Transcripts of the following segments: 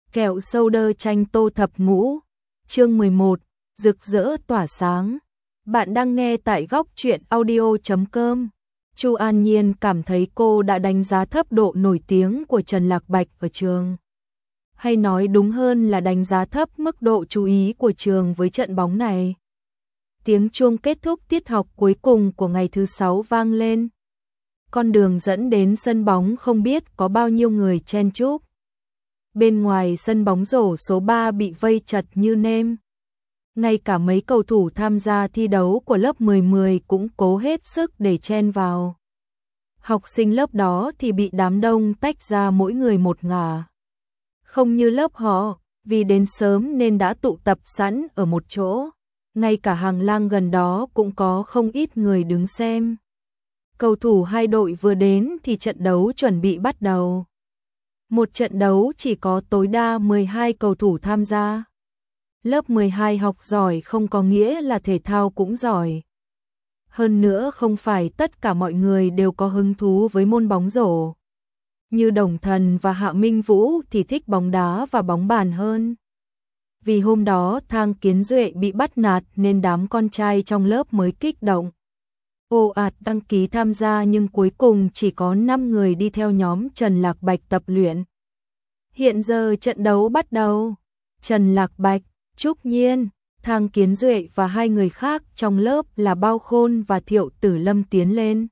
Kẹo sâu đơ chanh tô thập ngũ, chương 11, rực rỡ tỏa sáng. Bạn đang nghe tại góc truyện audio.com. Chu An Nhiên cảm thấy cô đã đánh giá thấp độ nổi tiếng của Trần Lạc Bạch ở trường. Hay nói đúng hơn là đánh giá thấp mức độ chú ý của trường với trận bóng này. Tiếng chuông kết thúc tiết học cuối cùng của ngày thứ 6 vang lên. Con đường dẫn đến sân bóng không biết có bao nhiêu người chen chúc. Bên ngoài sân bóng rổ số 3 bị vây chật như nêm. Ngay cả mấy cầu thủ tham gia thi đấu của lớp 10 cũng cố hết sức để chen vào. Học sinh lớp đó thì bị đám đông tách ra mỗi người một ngả. Không như lớp họ, vì đến sớm nên đã tụ tập sẵn ở một chỗ. Ngay cả hàng lang gần đó cũng có không ít người đứng xem. Cầu thủ hai đội vừa đến thì trận đấu chuẩn bị bắt đầu. Một trận đấu chỉ có tối đa 12 cầu thủ tham gia. Lớp 12 học giỏi không có nghĩa là thể thao cũng giỏi. Hơn nữa không phải tất cả mọi người đều có hứng thú với môn bóng rổ. Như Đồng Thần và Hạ Minh Vũ thì thích bóng đá và bóng bàn hơn. Vì hôm đó Thang Kiến Duệ bị bắt nạt nên đám con trai trong lớp mới kích động. Ồ ạt đăng ký tham gia nhưng cuối cùng chỉ có 5 người đi theo nhóm Trần Lạc Bạch tập luyện. Hiện giờ trận đấu bắt đầu. Trần Lạc Bạch, Trúc Nhiên, Thang Kiến Duệ và hai người khác trong lớp là Bao Khôn và Thiệu Tử Lâm tiến lên.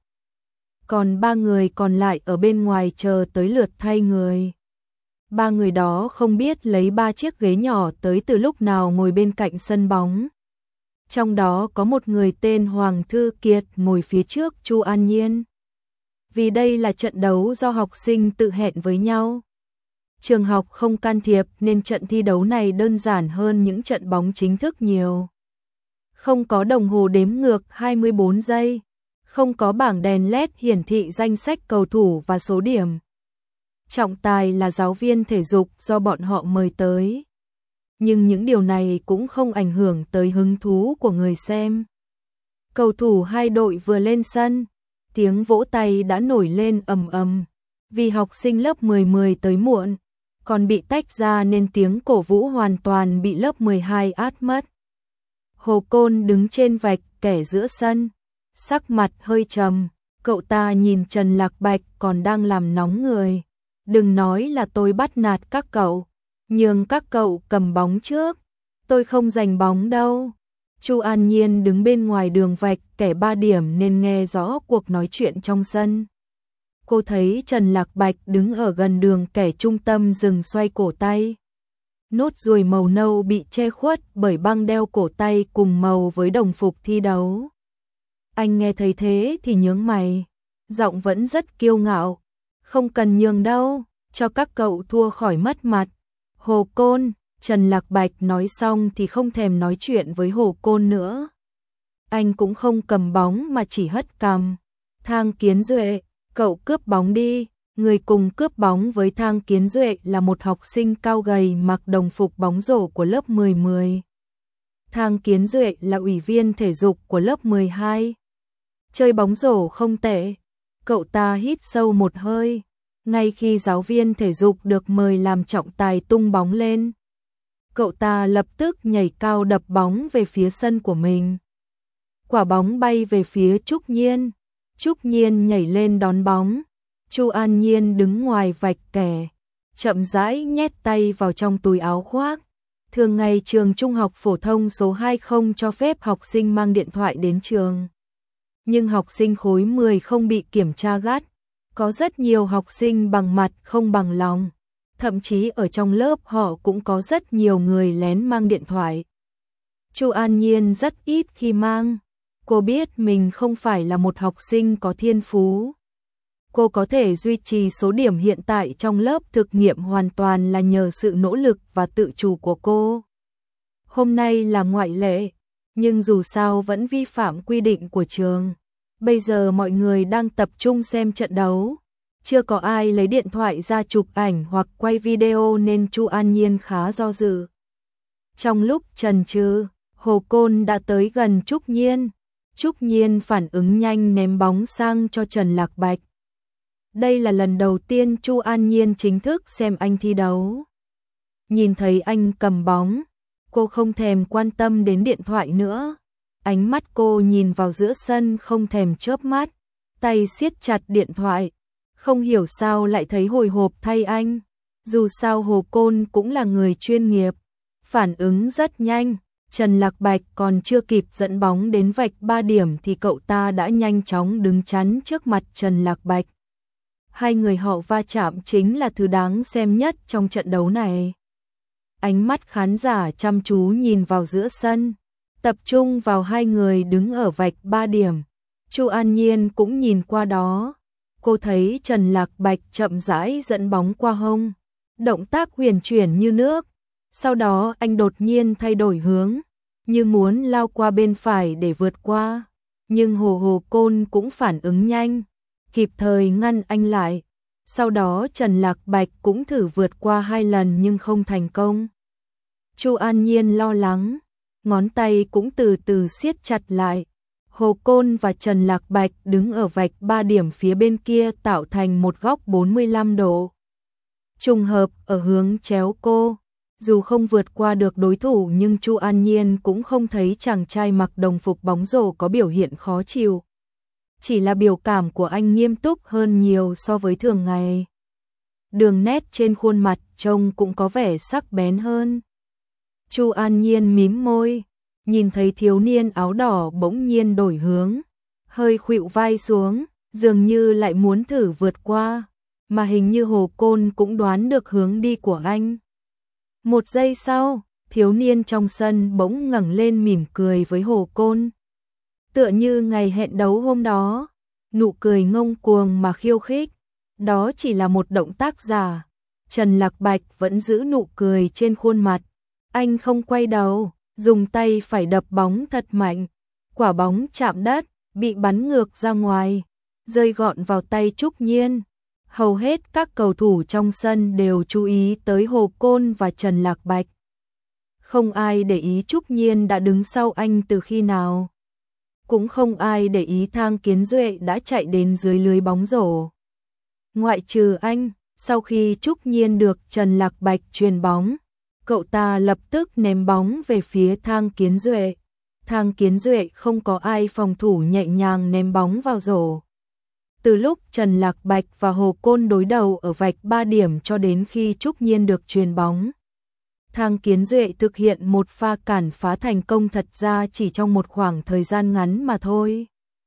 Còn 3 người còn lại ở bên ngoài chờ tới lượt thay người. 3 người đó không biết lấy 3 chiếc ghế nhỏ tới từ lúc nào ngồi bên cạnh sân bóng. Trong đó có một người tên Hoàng Thư Kiệt ngồi phía trước Chu An Nhiên. Vì đây là trận đấu do học sinh tự hẹn với nhau. Trường học không can thiệp nên trận thi đấu này đơn giản hơn những trận bóng chính thức nhiều. Không có đồng hồ đếm ngược 24 giây, không có bảng đèn LED hiển thị danh sách cầu thủ và số điểm. Trọng tài là giáo viên thể dục do bọn họ mời tới. Nhưng những điều này cũng không ảnh hưởng tới hứng thú của người xem. Cầu thủ hai đội vừa lên sân, tiếng vỗ tay đã nổi lên ầm ầm. Vì học sinh lớp 10 tới muộn, còn bị tách ra nên tiếng cổ vũ hoàn toàn bị lớp 12 át mất. Hồ Côn đứng trên vạch kẻ giữa sân, sắc mặt hơi trầm, cậu ta nhìn Trần Lạc Bạch còn đang làm nóng người. Đừng nói là tôi bắt nạt các cậu, nhường các cậu cầm bóng trước, tôi không giành bóng đâu. Chu An Nhiên đứng bên ngoài đường vạch kẻ 3 điểm nên nghe rõ cuộc nói chuyện trong sân. Cô thấy Trần Lạc Bạch đứng ở gần đường kẻ trung tâm dừng xoay cổ tay. Nốt ruồi màu nâu bị che khuất bởi băng đeo cổ tay cùng màu với đồng phục thi đấu. Anh nghe thấy thế thì nhướng mày, giọng vẫn rất kiêu ngạo. Không cần nhường đâu, cho các cậu thua khỏi mất mặt. Hồ Côn, Trần Lạc Bạch nói xong thì không thèm nói chuyện với Hồ Côn nữa. Anh cũng không cầm bóng mà chỉ hất cằm. Thang Kiến Duệ, cậu cướp bóng đi. Người cùng cướp bóng với Thang Kiến Duệ là một học sinh cao gầy mặc đồng phục bóng rổ của lớp 10. Thang Kiến Duệ là ủy viên thể dục của lớp 12. Chơi bóng rổ không tệ. Cậu ta hít sâu một hơi. Ngay khi giáo viên thể dục được mời làm trọng tài tung bóng lên, cậu ta lập tức nhảy cao đập bóng về phía sân của mình. Quả bóng bay về phía Trúc Nhiên. Trúc Nhiên nhảy lên đón bóng. Chu An Nhiên đứng ngoài vạch kẻ, chậm rãi nhét tay vào trong túi áo khoác. Thường ngày trường trung học phổ thông số 2 không cho phép học sinh mang điện thoại đến trường. Nhưng học sinh khối 10 không bị kiểm tra gắt. Có rất nhiều học sinh bằng mặt không bằng lòng. Thậm chí ở trong lớp họ cũng có rất nhiều người lén mang điện thoại. Chu An Nhiên rất ít khi mang. Cô biết mình không phải là một học sinh có thiên phú. Cô có thể duy trì số điểm hiện tại trong lớp thực nghiệm hoàn toàn là nhờ sự nỗ lực và tự chủ của cô. Hôm nay là ngoại lệ, nhưng dù sao vẫn vi phạm quy định của trường. Bây giờ mọi người đang tập trung xem trận đấu. Chưa có ai lấy điện thoại ra chụp ảnh hoặc quay video nên Chu An Nhiên khá do dự. Trong lúc chần chừ, Hồ Côn đã tới gần Trúc Nhiên. Trúc Nhiên phản ứng nhanh ném bóng sang cho Trần Lạc Bạch. Đây là lần đầu tiên Chu An Nhiên chính thức xem anh thi đấu. Nhìn thấy anh cầm bóng, cô không thèm quan tâm đến điện thoại nữa. Ánh mắt cô nhìn vào giữa sân không thèm chớp mắt, tay siết chặt điện thoại. Không hiểu sao lại thấy hồi hộp thay anh. Dù sao Hồ Côn cũng là người chuyên nghiệp, phản ứng rất nhanh. Trần Lạc Bạch còn chưa kịp dẫn bóng đến vạch 3 điểm thì cậu ta đã nhanh chóng đứng chắn trước mặt Trần Lạc Bạch. Hai người họ va chạm chính là thứ đáng xem nhất trong trận đấu này. Ánh mắt khán giả chăm chú nhìn vào giữa sân, tập trung vào hai người đứng ở vạch 3 điểm. Chu An Nhiên cũng nhìn qua đó. Cô thấy Trần Lạc Bạch chậm rãi dẫn bóng qua hông, động tác huyền chuyển như nước. Sau đó anh đột nhiên thay đổi hướng, như muốn lao qua bên phải để vượt qua. Nhưng Hồ Côn cũng phản ứng nhanh, kịp thời ngăn anh lại. Sau đó Trần Lạc Bạch cũng thử vượt qua 2 lần nhưng không thành công. Chu An Nhiên lo lắng, ngón tay cũng từ từ siết chặt lại. Hồ Côn và Trần Lạc Bạch đứng ở vạch 3 điểm phía bên kia tạo thành một góc 45 độ. Trùng hợp ở hướng chéo cô. Dù không vượt qua được đối thủ nhưng Chu An Nhiên cũng không thấy chàng trai mặc đồng phục bóng rổ có biểu hiện khó chịu. Chỉ là biểu cảm của anh nghiêm túc hơn nhiều so với thường ngày. Đường nét trên khuôn mặt trông cũng có vẻ sắc bén hơn. Chu An Nhiên mím môi, nhìn thấy thiếu niên áo đỏ bỗng nhiên đổi hướng, hơi khuỵu vai xuống, dường như lại muốn thử vượt qua, mà hình như Hồ Côn cũng đoán được hướng đi của anh. Một giây sau, thiếu niên trong sân bỗng ngẩng lên mỉm cười với Hồ Côn. Tựa như ngày hẹn đấu hôm đó, nụ cười ngông cuồng mà khiêu khích. Đó chỉ là một động tác giả. Trần Lạc Bạch vẫn giữ nụ cười trên khuôn mặt. Anh không quay đầu, dùng tay phải đập bóng thật mạnh. Quả bóng chạm đất, bị bắn ngược ra ngoài, rơi gọn vào tay Trúc Nhiên. Hầu hết các cầu thủ trong sân đều chú ý tới Hồ Côn và Trần Lạc Bạch. Không ai để ý Trúc Nhiên đã đứng sau anh từ khi nào. Cũng không ai để ý Thang Kiến Duệ đã chạy đến dưới lưới bóng rổ. Ngoại trừ anh, sau khi Trúc Nhiên được Trần Lạc Bạch chuyền bóng, cậu ta lập tức ném bóng về phía Thang Kiến Duệ. Thang Kiến Duệ không có ai phòng thủ nhẹ nhàng ném bóng vào rổ. Từ lúc Trần Lạc Bạch và Hồ Côn đối đầu ở vạch 3 điểm cho đến khi Trúc Nhiên được chuyền bóng, Thang Kiến Duệ thực hiện một pha cản phá thành công thật ra chỉ trong một khoảng thời gian ngắn mà thôi.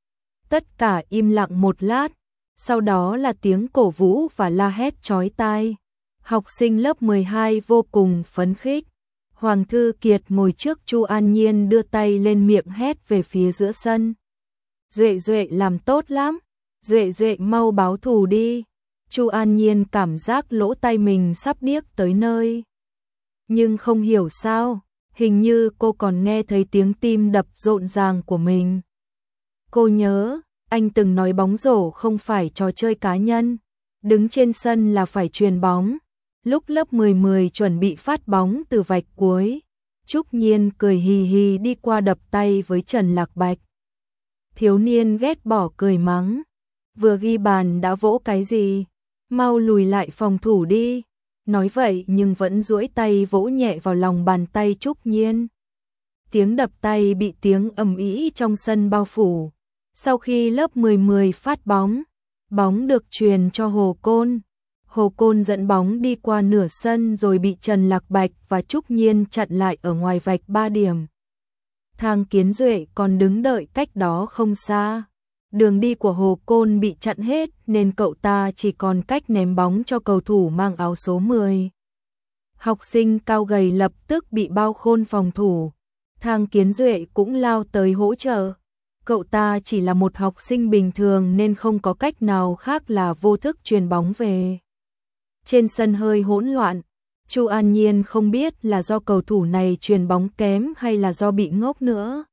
Tất cả im lặng một lát, sau đó là tiếng cổ vũ và la hét chói tai. Học sinh lớp 12 vô cùng phấn khích. Hoàng Thư Kiệt ngồi trước Chu An Nhiên đưa tay lên miệng hét về phía giữa sân. Duệ Duệ làm tốt lắm, Duệ Duệ mau báo thù đi. Chu An Nhiên cảm giác lỗ tai mình sắp điếc tới nơi. Nhưng không hiểu sao, hình như cô còn nghe thấy tiếng tim đập rộn ràng của mình. Cô nhớ, anh từng nói bóng rổ không phải trò chơi cá nhân, đứng trên sân là phải chuyền bóng. Lúc lớp 10 chuẩn bị phát bóng từ vạch cuối, Trúc Nhiên cười hì hì đi qua đập tay với Trần Lạc Bạch. Thiếu niên ghét bỏ cười mắng, vừa ghi bàn đã vỗ cái gì, mau lùi lại phòng thủ đi. Nói vậy nhưng vẫn duỗi tay vỗ nhẹ vào lòng bàn tay Trúc Nhiên. Tiếng đập tay bị tiếng ầm ĩ trong sân bao phủ. Sau khi lớp 10 phát bóng, bóng được truyền cho Hồ Côn. Hồ Côn dẫn bóng đi qua nửa sân rồi bị Trần Lạc Bạch và Trúc Nhiên chặn lại ở ngoài vạch 3 điểm. Thang Kiến Duệ còn đứng đợi cách đó không xa. Đường đi của Hồ Côn bị chặn hết nên cậu ta chỉ còn cách ném bóng cho cầu thủ mang áo số 10. Học sinh cao gầy lập tức bị bao khôn phòng thủ. Thang Kiến Duệ cũng lao tới hỗ trợ. Cậu ta chỉ là một học sinh bình thường nên không có cách nào khác là vô thức chuyền bóng về. Trên sân hơi hỗn loạn, Chu An Nhiên không biết là do cầu thủ này chuyền bóng kém hay là do bị ngốc nữa.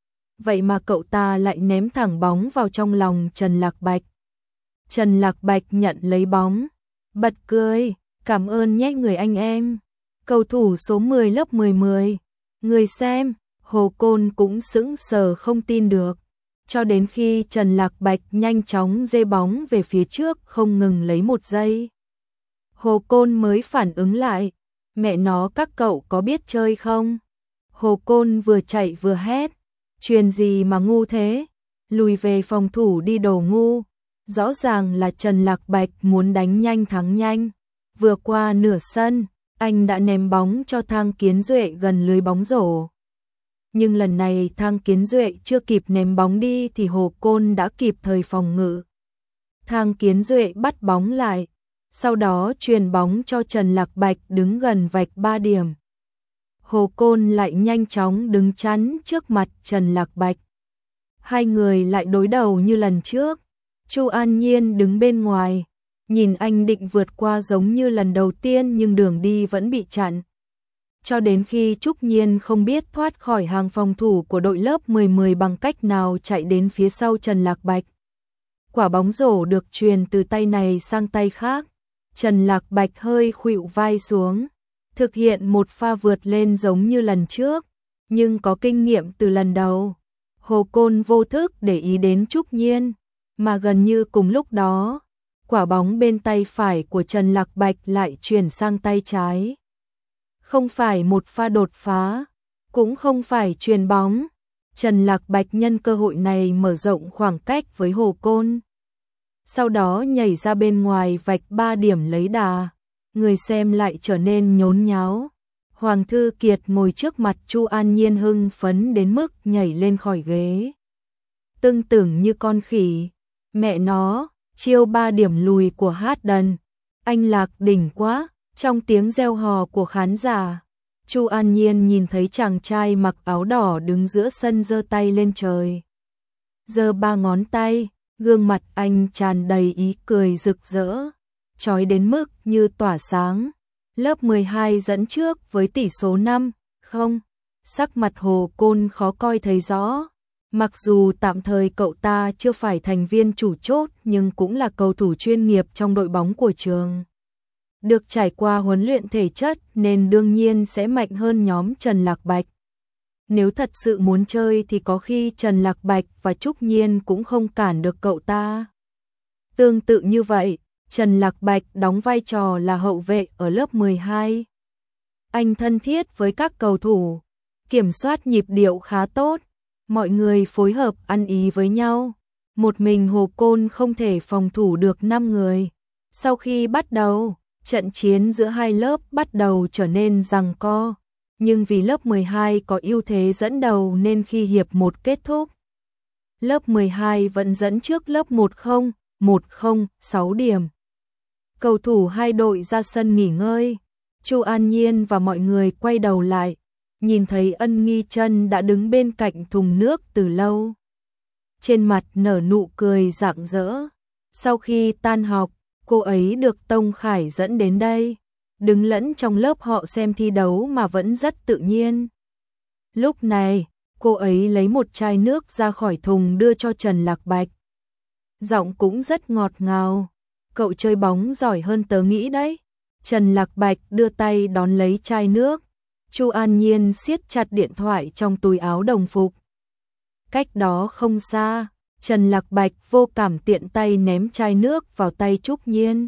Vậy mà cậu ta lại ném thẳng bóng vào trong lòng Trần Lạc Bạch. Trần Lạc Bạch nhận lấy bóng, bật cười, cảm ơn nhé người anh em. Cầu thủ số 10 lớp 10. Người xem, Hồ Côn cũng sững sờ không tin được. Cho đến khi Trần Lạc Bạch nhanh chóng giê bóng về phía trước không ngừng lấy một giây. Hồ Côn mới phản ứng lại, mẹ nó các cậu có biết chơi không? Hồ Côn vừa chạy vừa hét, chuyện gì mà ngu thế? Lùi về phòng thủ đi đồ ngu. Rõ ràng là Trần Lạc Bạch muốn đánh nhanh thắng nhanh. Vừa qua nửa sân, anh đã ném bóng cho Thang Kiến Duệ gần lưới bóng rổ. Nhưng lần này Thang Kiến Duệ chưa kịp ném bóng đi thì Hồ Côn đã kịp thời phòng ngự. Thang Kiến Duệ bắt bóng lại, sau đó chuyền bóng cho Trần Lạc Bạch đứng gần vạch 3 điểm. Hồ Côn lại nhanh chóng đứng chắn trước mặt Trần Lạc Bạch. Hai người lại đối đầu như lần trước. Chu An Nhiên đứng bên ngoài, nhìn anh định vượt qua giống như lần đầu tiên nhưng đường đi vẫn bị chặn. Cho đến khi Trúc Nhiên không biết thoát khỏi hàng phòng thủ của đội lớp 10 bằng cách nào chạy đến phía sau Trần Lạc Bạch. Quả bóng rổ được truyền từ tay này sang tay khác. Trần Lạc Bạch hơi khuỵu vai xuống, thực hiện một pha vượt lên giống như lần trước, nhưng có kinh nghiệm từ lần đầu. Hồ Côn vô thức để ý đến Trúc Nhiên, mà gần như cùng lúc đó, quả bóng bên tay phải của Trần Lạc Bạch lại chuyển sang tay trái. Không phải một pha đột phá, cũng không phải chuyền bóng. Trần Lạc Bạch nhân cơ hội này mở rộng khoảng cách với Hồ Côn. Sau đó nhảy ra bên ngoài vạch 3 điểm lấy đà. Người xem lại trở nên nhốn nháo. Hoàng Thư Kiệt ngồi trước mặt Chu An Nhiên hưng phấn đến mức nhảy lên khỏi ghế. Tưng tưởng như con khỉ. Mẹ nó, chiêu 3 điểm lùi của Hát Đần. Anh Lạc đỉnh quá. Trong tiếng reo hò của khán giả, Chu An Nhiên nhìn thấy chàng trai mặc áo đỏ đứng giữa sân giơ tay lên trời. Giơ 3 ngón tay, gương mặt anh tràn đầy ý cười rực rỡ, chói đến mức như tỏa sáng. Lớp 12 dẫn trước với tỷ số 5-0. Sắc mặt Hồ Côn khó coi thấy rõ. Mặc dù tạm thời cậu ta chưa phải thành viên chủ chốt nhưng cũng là cầu thủ chuyên nghiệp trong đội bóng của trường. Được trải qua huấn luyện thể chất nên đương nhiên sẽ mạnh hơn nhóm Trần Lạc Bạch. Nếu thật sự muốn chơi thì có khi Trần Lạc Bạch và Trúc Nhiên cũng không cản được cậu ta. Tương tự như vậy, Trần Lạc Bạch đóng vai trò là hậu vệ ở lớp 12. Anh thân thiết với các cầu thủ, kiểm soát nhịp điệu khá tốt, mọi người phối hợp ăn ý với nhau. Một mình Hồ Côn không thể phòng thủ được 5 người. Sau khi bắt đầu, trận chiến giữa hai lớp bắt đầu trở nên giằng co, nhưng vì lớp 12 có ưu thế dẫn đầu nên khi hiệp 1 kết thúc, lớp 12 vẫn dẫn trước lớp 10, 6 điểm. Cầu thủ hai đội ra sân nghỉ ngơi, Chu An Nhiên và mọi người quay đầu lại, nhìn thấy Ân Nghi Trân đã đứng bên cạnh thùng nước từ lâu. Trên mặt nở nụ cười rạng rỡ. Sau khi tan học, cô ấy được Tông Khải dẫn đến đây, đứng lẫn trong lớp họ xem thi đấu mà vẫn rất tự nhiên. Lúc này, cô ấy lấy một chai nước ra khỏi thùng đưa cho Trần Lạc Bạch. Giọng cũng rất ngọt ngào. Cậu chơi bóng giỏi hơn tớ nghĩ đấy. Trần Lạc Bạch đưa tay đón lấy chai nước. Chu An Nhiên siết chặt điện thoại trong túi áo đồng phục. Cách đó không xa, Trần Lạc Bạch vô cảm tiện tay ném chai nước vào tay Trúc Nhiên.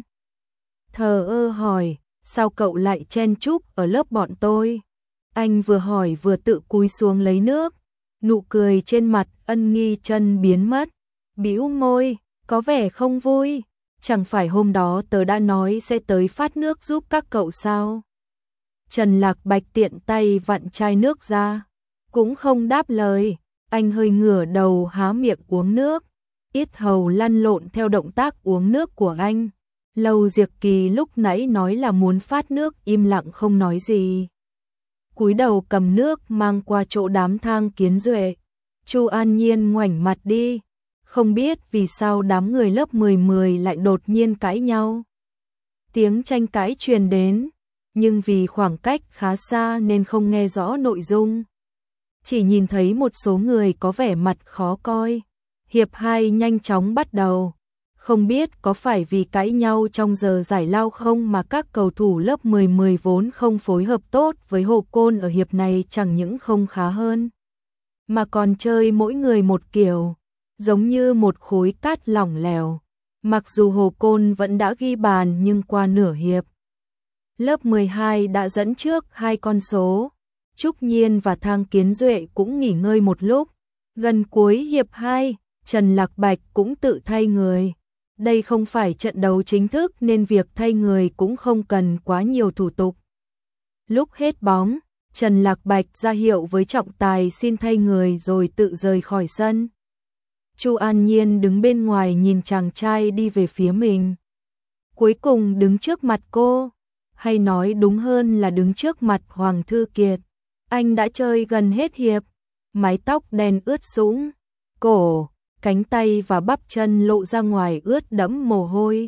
Thờ ơ hỏi, sao cậu lại chen chúc ở lớp bọn tôi? Anh vừa hỏi vừa tự cúi xuống lấy nước. Nụ cười trên mặt Ân Nghi Trân biến mất. Bĩu môi, có vẻ không vui. Chẳng phải hôm đó tớ đã nói sẽ tới phát nước giúp các cậu sao? Trần Lạc Bạch tiện tay vặn chai nước ra, cũng không đáp lời. Anh hơi ngửa đầu há miệng uống nước, yết hầu lăn lộn theo động tác uống nước của anh. Lâu Diệc Kỳ lúc nãy nói là muốn phát nước im lặng không nói gì. Cúi đầu cầm nước mang qua chỗ đám Thang Kiến Duệ. Chu An Nhiên ngoảnh mặt đi, không biết vì sao đám người lớp 10 lại đột nhiên cãi nhau. Tiếng tranh cãi truyền đến, nhưng vì khoảng cách khá xa nên không nghe rõ nội dung. Chỉ nhìn thấy một số người có vẻ mặt khó coi. Hiệp 2 nhanh chóng bắt đầu. Không biết có phải vì cãi nhau trong giờ giải lao không mà các cầu thủ lớp 10 vốn không phối hợp tốt với Hồ Côn ở hiệp này chẳng những không khá hơn, mà còn chơi mỗi người một kiểu, giống như một khối cát lỏng lẻo. Mặc dù Hồ Côn vẫn đã ghi bàn nhưng qua nửa hiệp, Lớp 12 đã dẫn trước 2 con số. Trúc Nhiên và Thang Kiến Duệ cũng nghỉ ngơi một lúc. Gần cuối hiệp 2, Trần Lạc Bạch cũng tự thay người. Đây không phải trận đấu chính thức nên việc thay người cũng không cần quá nhiều thủ tục. Lúc hết bóng, Trần Lạc Bạch ra hiệu với trọng tài xin thay người rồi tự rời khỏi sân. Chu An Nhiên đứng bên ngoài nhìn chàng trai đi về phía mình. Cuối cùng đứng trước mặt cô, hay nói đúng hơn là đứng trước mặt Hoàng Thư Kiệt. Anh đã chơi gần hết hiệp, mái tóc đen ướt sũng, cổ, cánh tay và bắp chân lộ ra ngoài ướt đẫm mồ hôi.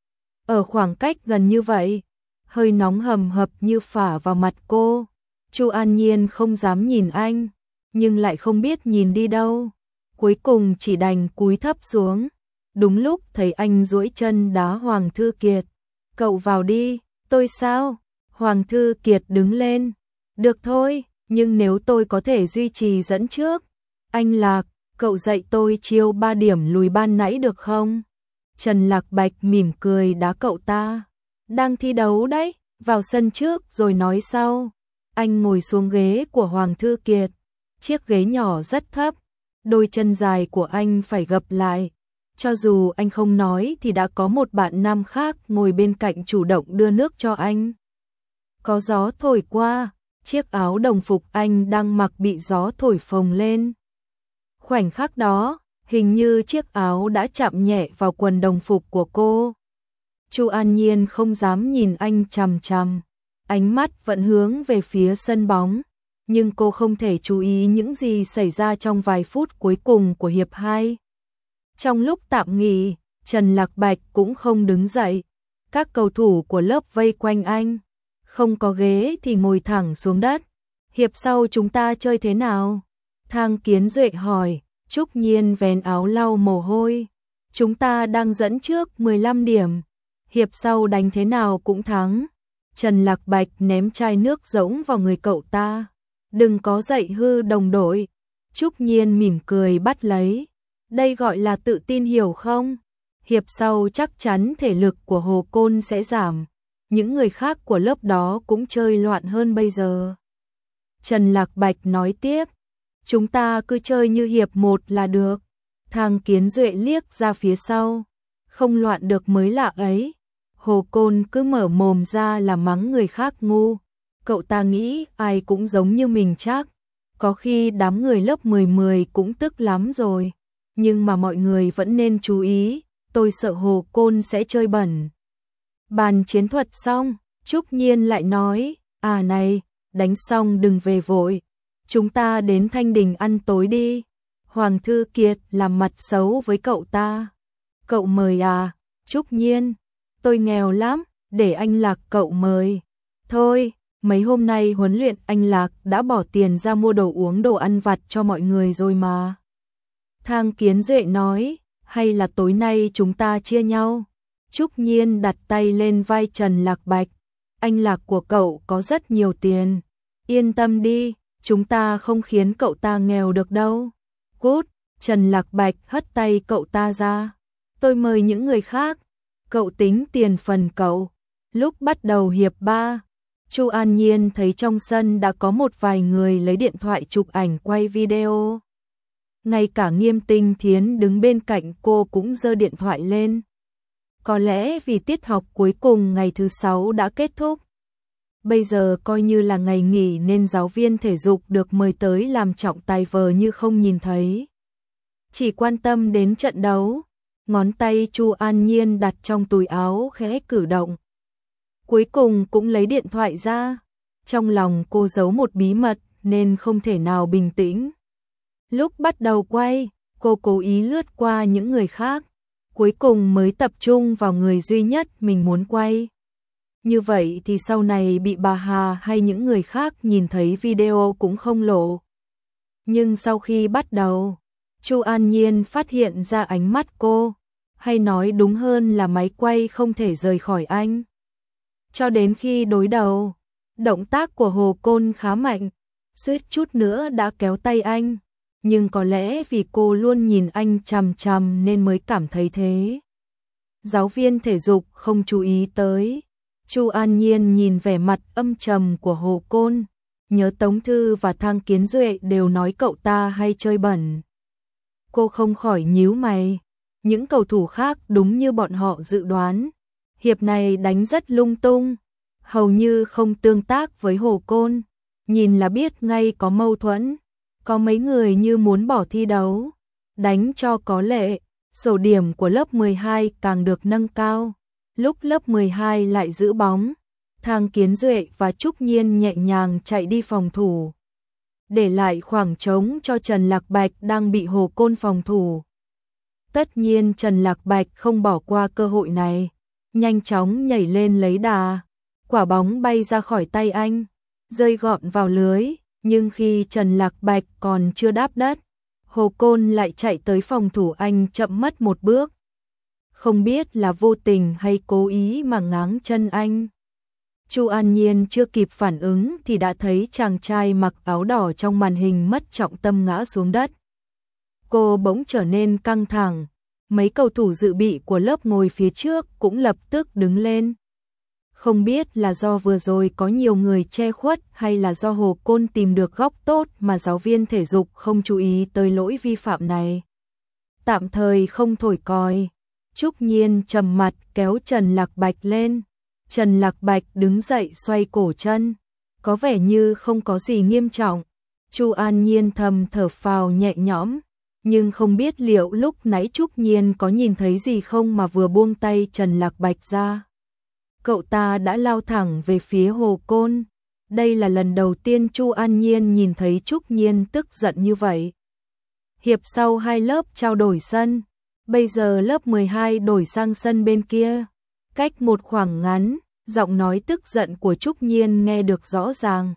Ở khoảng cách gần như vậy, hơi nóng hầm hập như phả vào mặt cô. Chu An Nhiên không dám nhìn anh, nhưng lại không biết nhìn đi đâu. Cuối cùng chỉ đành cúi thấp xuống. Đúng lúc thấy anh duỗi chân đá Hoàng Thư Kiệt. Cậu vào đi, tôi sao? Hoàng Thư Kiệt đứng lên. Được thôi, nhưng nếu tôi có thể duy trì dẫn trước. Anh Lạc, cậu dạy tôi chiêu 3 điểm lùi ban nãy được không? Trần Lạc Bạch mỉm cười đá cậu ta. Đang thi đấu đấy, vào sân trước rồi nói sau. Anh ngồi xuống ghế của Hoàng Thư Kiệt. Chiếc ghế nhỏ rất thấp, đôi chân dài của anh phải gập lại. Cho dù anh không nói thì đã có một bạn nam khác ngồi bên cạnh chủ động đưa nước cho anh. Có gió thổi qua, chiếc áo đồng phục anh đang mặc bị gió thổi phồng lên. Khoảnh khắc đó, hình như chiếc áo đã chạm nhẹ vào quần đồng phục của cô. Chu An Nhiên không dám nhìn anh chằm chằm, ánh mắt vẫn hướng về phía sân bóng, nhưng cô không thể chú ý những gì xảy ra trong vài phút cuối cùng của hiệp 2. Trong lúc tạm nghỉ, Trần Lạc Bạch cũng không đứng dậy. Các cầu thủ của lớp vây quanh anh, không có ghế thì ngồi thẳng xuống đất. Hiệp sau chúng ta chơi thế nào? Thang Kiến Duệ hỏi. Trúc Nhiên vén áo lau mồ hôi. Chúng ta đang dẫn trước 15 điểm. Hiệp sau đánh thế nào cũng thắng. Trần Lạc Bạch ném chai nước rỗng vào người cậu ta. Đừng có dạy hư đồng đội. Trúc Nhiên mỉm cười bắt lấy. Đây gọi là tự tin hiểu không? Hiệp sau chắc chắn thể lực của Hồ Côn sẽ giảm. Những người khác của lớp đó cũng chơi loạn hơn bây giờ. Trần Lạc Bạch nói tiếp. Chúng ta cứ chơi như hiệp 1 là được. Thang Kiến Duệ liếc ra phía sau. Không loạn được mới lạ ấy. Hồ Côn cứ mở mồm ra là mắng người khác ngu. Cậu ta nghĩ ai cũng giống như mình chắc. Có khi đám người lớp 10 cũng tức lắm rồi. Nhưng mà mọi người vẫn nên chú ý. Tôi sợ Hồ Côn sẽ chơi bẩn. Bàn chiến thuật xong, Trúc Nhiên lại nói. À này, đánh xong đừng về vội. Chúng ta đến Thanh Đình ăn tối đi. Hoàng Thư Kiệt làm mặt xấu với cậu ta. Cậu mời à? Trúc Nhiên. Tôi nghèo lắm, để anh Lạc cậu mời. Thôi, mấy hôm nay huấn luyện anh Lạc đã bỏ tiền ra mua đồ uống đồ ăn vặt cho mọi người rồi mà. Thang Kiến Duệ nói, hay là tối nay chúng ta chia nhau? Trúc Nhiên đặt tay lên vai Trần Lạc Bạch. Anh Lạc của cậu có rất nhiều tiền. Yên tâm đi, chúng ta không khiến cậu ta nghèo được đâu. Cút, Trần Lạc Bạch hất tay cậu ta ra. Tôi mời những người khác. Cậu tính tiền phần cậu. Lúc bắt đầu hiệp 3, Chu An Nhiên thấy trong sân đã có một vài người lấy điện thoại chụp ảnh quay video. Ngay cả Nghiêm Tinh Thiến đứng bên cạnh cô cũng giơ điện thoại lên. Có lẽ vì tiết học cuối cùng ngày thứ 6 đã kết thúc. Bây giờ coi như là ngày nghỉ nên giáo viên thể dục được mời tới làm trọng tài vờ như không nhìn thấy. Chỉ quan tâm đến trận đấu. Ngón tay Chu An Nhiên đặt trong túi áo khẽ cử động. Cuối cùng cũng lấy điện thoại ra. Trong lòng cô giấu một bí mật nên không thể nào bình tĩnh. Lúc bắt đầu quay, cô cố ý lướt qua những người khác. Cuối cùng mới tập trung vào người duy nhất mình muốn quay. Như vậy thì sau này bị bà Hà hay những người khác nhìn thấy video cũng không lộ. Nhưng sau khi bắt đầu, Chu An Nhiên phát hiện ra ánh mắt cô, hay nói đúng hơn là máy quay không thể rời khỏi anh. Cho đến khi đối đầu, động tác của Hồ Côn khá mạnh, suýt chút nữa đã kéo tay anh, nhưng có lẽ vì cô luôn nhìn anh chằm chằm nên mới cảm thấy thế. Giáo viên thể dục không chú ý tới, Chu An Nhiên nhìn vẻ mặt âm trầm của Hồ Côn, nhớ Tống Thư và Thang Kiến Duệ đều nói cậu ta hay chơi bẩn. Cô không khỏi nhíu mày, những cầu thủ khác đúng như bọn họ dự đoán, hiệp này đánh rất lung tung, hầu như không tương tác với Hồ Côn, nhìn là biết ngay có mâu thuẫn, có mấy người như muốn bỏ thi đấu, đánh cho có lệ, sổ điểm của lớp 12 càng được nâng cao. Lúc lớp 12 lại giữ bóng, Thang Kiến Duệ và Trúc Nhiên nhẹ nhàng chạy đi phòng thủ, để lại khoảng trống cho Trần Lạc Bạch đang bị Hồ Côn phòng thủ. Tất nhiên Trần Lạc Bạch không bỏ qua cơ hội này, nhanh chóng nhảy lên lấy đà, quả bóng bay ra khỏi tay anh, rơi gọn vào lưới, nhưng khi Trần Lạc Bạch còn chưa đáp đất, Hồ Côn lại chạy tới phòng thủ anh chậm mất một bước. Không biết là vô tình hay cố ý mà ngáng chân anh. Chu An Nhiên chưa kịp phản ứng thì đã thấy chàng trai mặc áo đỏ trong màn hình mất trọng tâm ngã xuống đất. Cô bỗng trở nên căng thẳng, mấy cầu thủ dự bị của lớp ngồi phía trước cũng lập tức đứng lên. Không biết là do vừa rồi có nhiều người che khuất hay là do Hồ Côn tìm được góc tốt mà giáo viên thể dục không chú ý tới lỗi vi phạm này. Tạm thời không thổi còi, Trúc Nhiên trầm mặt kéo Trần Lạc Bạch lên. Trần Lạc Bạch đứng dậy xoay cổ chân, có vẻ như không có gì nghiêm trọng. Chu An Nhiên thầm thở phào nhẹ nhõm, nhưng không biết liệu lúc nãy Trúc Nhiên có nhìn thấy gì không mà vừa buông tay Trần Lạc Bạch ra. Cậu ta đã lao thẳng về phía Hồ Côn. Đây là lần đầu tiên Chu An Nhiên nhìn thấy Trúc Nhiên tức giận như vậy. Hiệp sau hai lớp trao đổi sân, bây giờ lớp 12 đổi sang sân bên kia. Cách một khoảng ngắn, giọng nói tức giận của Trúc Nhiên nghe được rõ ràng.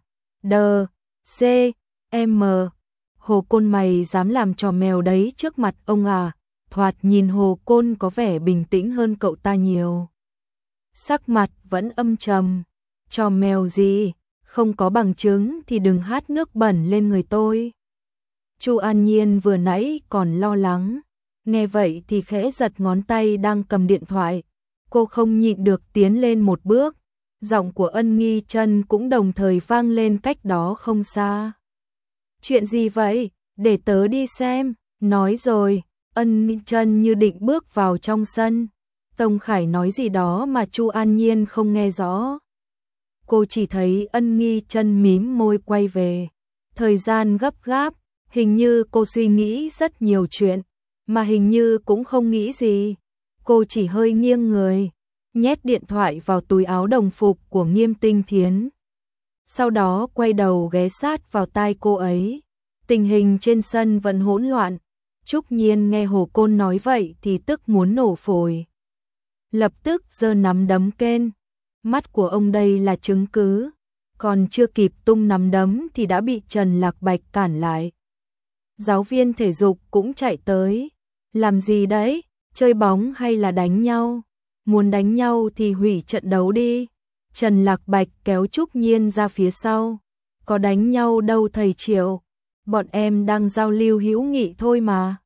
D.C.M. Hồ Côn mày dám làm trò mèo đấy trước mặt ông à? Thoạt nhìn Hồ Côn có vẻ bình tĩnh hơn cậu ta nhiều. Sắc mặt vẫn âm trầm. Trò mèo gì? Không có bằng chứng thì đừng hát nước bẩn lên người tôi. Chu An Nhiên vừa nãy còn lo lắng, nghe vậy thì khẽ giật ngón tay đang cầm điện thoại. Cô không nhịn được tiến lên một bước, giọng của Ân Nghi Chân cũng đồng thời vang lên cách đó không xa. Chuyện gì vậy? Để tớ đi xem. Nói rồi, Ân Nghi Chân như định bước vào trong sân. Tông Khải nói gì đó mà Chu An Nhiên không nghe rõ. Cô chỉ thấy Ân Nghi Chân mím môi quay về. Thời gian gấp gáp, hình như cô suy nghĩ rất nhiều chuyện, mà hình như cũng không nghĩ gì. Cô chỉ hơi nghiêng người, nhét điện thoại vào túi áo đồng phục của Nghiêm Tinh Thiến. Sau đó quay đầu ghé sát vào tai cô ấy. Tình hình trên sân vẫn hỗn loạn. Trúc Nhiên nghe Hồ Côn nói vậy thì tức muốn nổ phổi. Lập tức giơ nắm đấm kên. Mắt của ông đây là chứng cứ. Còn chưa kịp tung nắm đấm thì đã bị Trần Lạc Bạch cản lại. Giáo viên thể dục cũng chạy tới. Làm gì đấy? Chơi bóng hay là đánh nhau? Muốn đánh nhau thì hủy trận đấu đi. Trần Lạc Bạch kéo Trúc Nhiên ra phía sau. Có đánh nhau đâu thầy Triệu. Bọn em đang giao lưu hữu nghị thôi mà.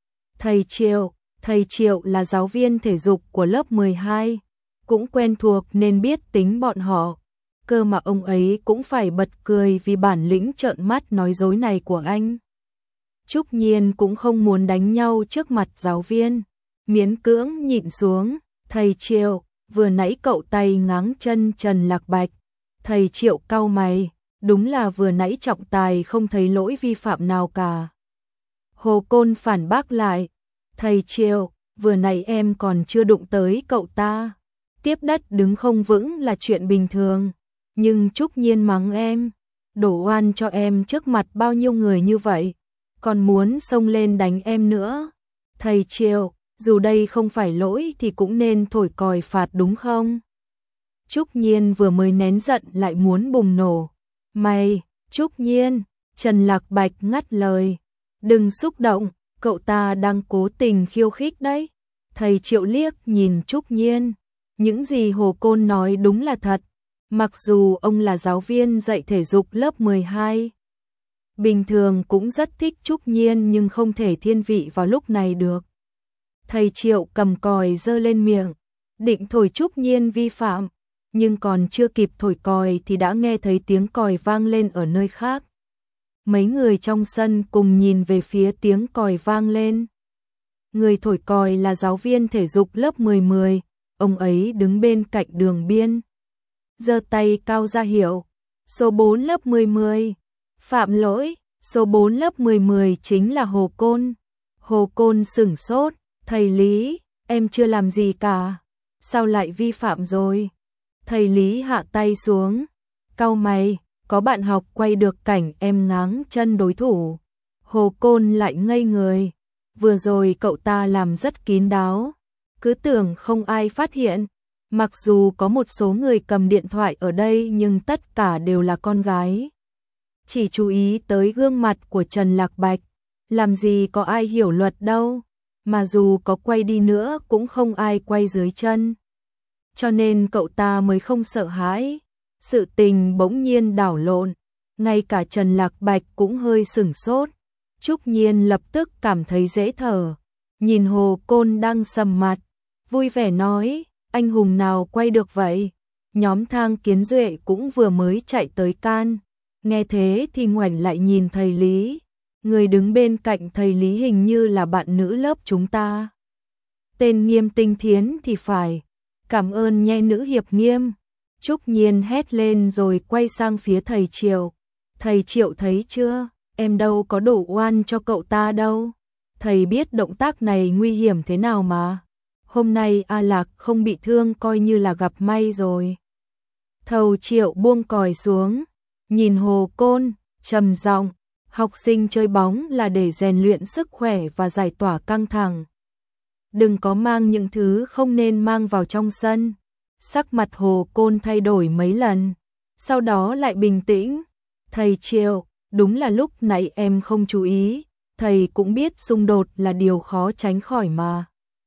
Thầy Triệu là giáo viên thể dục của lớp 12. Cũng quen thuộc nên biết tính bọn họ. Cơ mà ông ấy cũng phải bật cười vì bản lĩnh trợn mắt nói dối này của anh. Trúc Nhiên cũng không muốn đánh nhau trước mặt giáo viên. Miễn cưỡng nhịn xuống. Thầy Triệu, vừa nãy cậu tay ngáng chân Trần Lạc Bạch. Thầy Triệu cau mày, đúng là vừa nãy trọng tài không thấy lỗi vi phạm nào cả. Hồ Côn phản bác lại. Thầy Triệu, vừa nãy em còn chưa đụng tới cậu ta. Tiếp đất đứng không vững là chuyện bình thường. Nhưng Trúc Nhiên mắng em, đổ oan cho em trước mặt bao nhiêu người như vậy. Còn muốn xông lên đánh em nữa. Thầy Triệu, dù đây không phải lỗi thì cũng nên thổi còi phạt đúng không? Trúc Nhiên vừa mới nén giận lại muốn bùng nổ. Mày, Trúc Nhiên, Trần Lạc Bạch ngắt lời. Đừng xúc động, cậu ta đang cố tình khiêu khích đấy. Thầy Triệu liếc nhìn Trúc Nhiên. Những gì Hồ Côn nói đúng là thật. Mặc dù ông là giáo viên dạy thể dục lớp 12. Bình thường cũng rất thích Trúc Nhiên nhưng không thể thiên vị vào lúc này được. Thầy Triệu cầm còi giơ lên miệng, định thổi Trúc Nhiên vi phạm. nhưng còn chưa kịp thổi còi thì đã nghe thấy tiếng còi vang lên ở nơi khác. Mấy người trong sân cùng nhìn về phía tiếng còi vang lên. Người thổi còi là giáo viên thể dục lớp 10, ông ấy đứng bên cạnh đường biên. Giơ tay cao ra hiệu, số 4 lớp 10, phạm lỗi, số 4 lớp 10 chính là Hồ Côn. Hồ Côn sửng sốt, thầy Lý, em chưa làm gì cả, sao lại vi phạm rồi? Thầy Lý hạ tay xuống, cau mày, có bạn học quay được cảnh em ngáng chân đối thủ. Hồ Côn lại ngây người, vừa rồi cậu ta làm rất kín đáo, cứ tưởng không ai phát hiện. Mặc dù có một số người cầm điện thoại ở đây nhưng tất cả đều là con gái. Chỉ chú ý tới gương mặt của Trần Lạc Bạch, làm gì có ai hiểu luật đâu, mà dù có quay đi nữa cũng không ai quay dưới chân. Cho nên cậu ta mới không sợ hãi. Sự tình bỗng nhiên đảo lộn, ngay cả Trần Lạc Bạch cũng hơi sửng sốt. Trúc Nhiên lập tức cảm thấy dễ thở, nhìn Hồ Côn đang sầm mặt, vui vẻ nói, anh hùng nào quay được vậy? Nhóm Thang Kiến Duệ cũng vừa mới chạy tới can. Nghe thế thì ngoảnh lại nhìn thầy Lý. Người đứng bên cạnh thầy Lý hình như là bạn nữ lớp chúng ta. Tên Nghiêm Tinh Thiến thì phải. Cảm ơn nhé nữ hiệp Nghiêm. Trúc Nhiên hét lên rồi quay sang phía thầy Triệu. Thầy Triệu thấy chưa? Em đâu có đổ oan cho cậu ta đâu. Thầy biết động tác này nguy hiểm thế nào mà. Hôm nay A Lạc không bị thương coi như là gặp may rồi. Thầu Triệu buông còi xuống, nhìn Hồ Côn, trầm giọng, học sinh chơi bóng là để rèn luyện sức khỏe và giải tỏa căng thẳng. Đừng có mang những thứ không nên mang vào trong sân. Sắc mặt Hồ Côn thay đổi mấy lần, sau đó lại bình tĩnh. Thầy Triệu, đúng là lúc nãy em không chú ý, thầy cũng biết xung đột là điều khó tránh khỏi mà.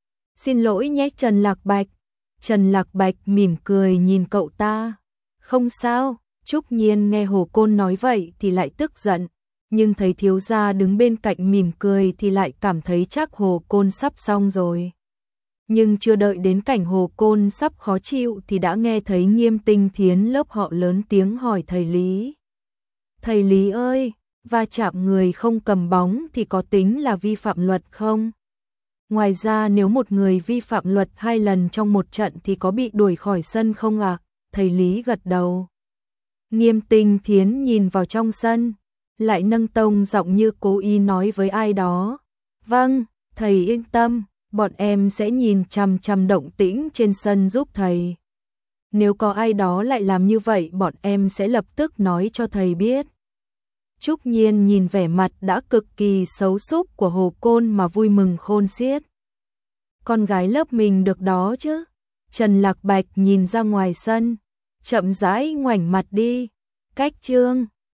Xin lỗi nhé Trần Lạc Bạch. Trần Lạc Bạch mỉm cười nhìn cậu ta. Không sao. Trúc Nhiên nghe Hồ Côn nói vậy thì lại tức giận, nhưng thấy thiếu gia đứng bên cạnh mỉm cười thì lại cảm thấy chắc Hồ Côn sắp xong rồi. Nhưng chưa đợi đến cảnh Hồ Côn sắp khó chịu thì đã nghe thấy Nghiêm Tinh Thiến lớp họ lớn tiếng hỏi thầy Lý. Thầy Lý ơi, va chạm người không cầm bóng thì có tính là vi phạm luật không? Ngoài ra nếu một người vi phạm luật 2 lần trong một trận thì có bị đuổi khỏi sân không ạ? Thầy Lý gật đầu. Nghiêm Tinh Thiến nhìn vào trong sân, lại nâng tông giọng như cố ý nói với ai đó. Vâng, thầy yên tâm, bọn em sẽ nhìn chằm chằm động tĩnh trên sân giúp thầy. Nếu có ai đó lại làm như vậy bọn em sẽ lập tức nói cho thầy biết. Trúc Nhiên nhìn vẻ mặt đã cực kỳ xấu xúc của Hồ Côn mà vui mừng khôn xiết. Con gái lớp mình được đó chứ. Trần Lạc Bạch nhìn ra ngoài sân, chậm rãi ngoảnh mặt đi. Cách Trương